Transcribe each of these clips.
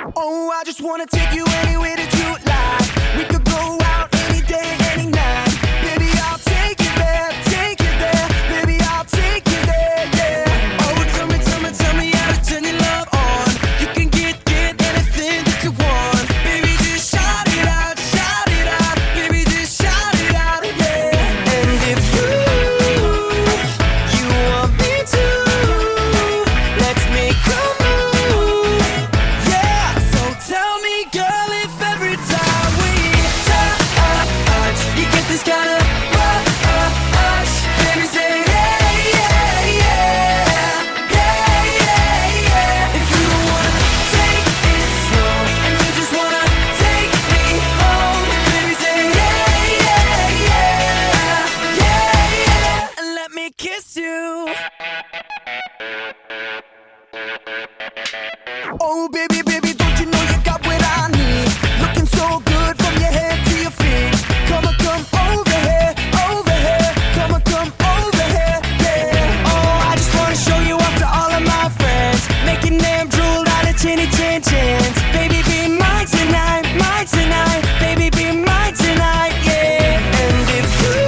Oh, I just wanna take you anywhere that you like. We could go out any day, any night. Baby, I'll take you there, take you there. Baby, I'll take you there, yeah. Oh, tell me how to turn your love on. You can get anything that you want. Baby, just shout it out, shout it out. Baby, just shout it out, yeah. And if you want me to, let's make a move, yeah. So tell me, girl, if every time we touch, you get this kind of rush. Baby, say yeah, yeah, yeah, yeah, yeah, yeah. If you don't wanna take it slow and you just wanna take me home, baby, say yeah, yeah, yeah, yeah, yeah. And let me kiss you. Oh, baby, baby, don't you know you got what I need? Looking so good from your head to your feet. Come on, come over here, over here. Come on, come over here, yeah. Oh, I just wanna show you off to all of my friends, making them drool out of chinny chin chins. Baby, be mine tonight, mine tonight. Baby, be mine tonight, yeah. And if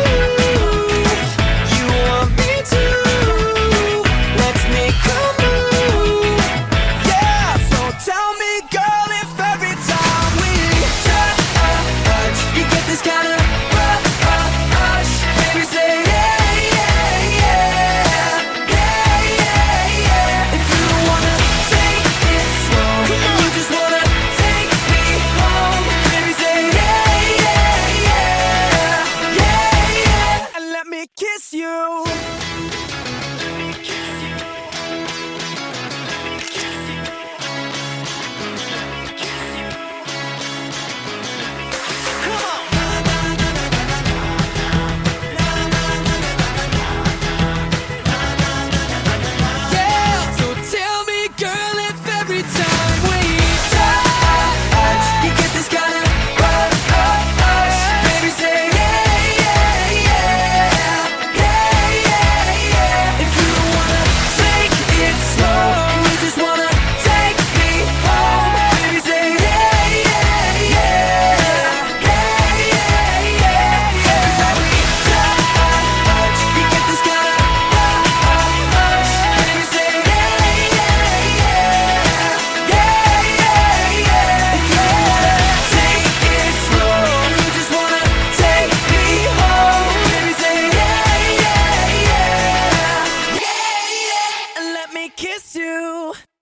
you want me to, let's make a move, yeah. So tell me, girl, if every time we touch, you get this kind of rush. Baby, say yeah, yeah, yeah, yeah, yeah, yeah. If you don't wanna take it slow and you just wanna take me home, baby, say yeah, yeah, yeah, yeah, yeah. And let me kiss you. Yeah, so tell me, girl, if every time we touch, you get this kind of rush. Baby, say yeah, yeah, yeah, yeah, yeah, yeah. If you don't wanna take it slow and you just wanna take me home, baby, say yeah, yeah, yeah, yeah, yeah, yeah. Every time we touch, you get this kind of rush. Baby, say yeah, yeah, yeah, yeah, yeah. If you don't wanna take it slow and you just wanna take me home, baby, say yeah, yeah, yeah, yeah, yeah. And let me kiss you.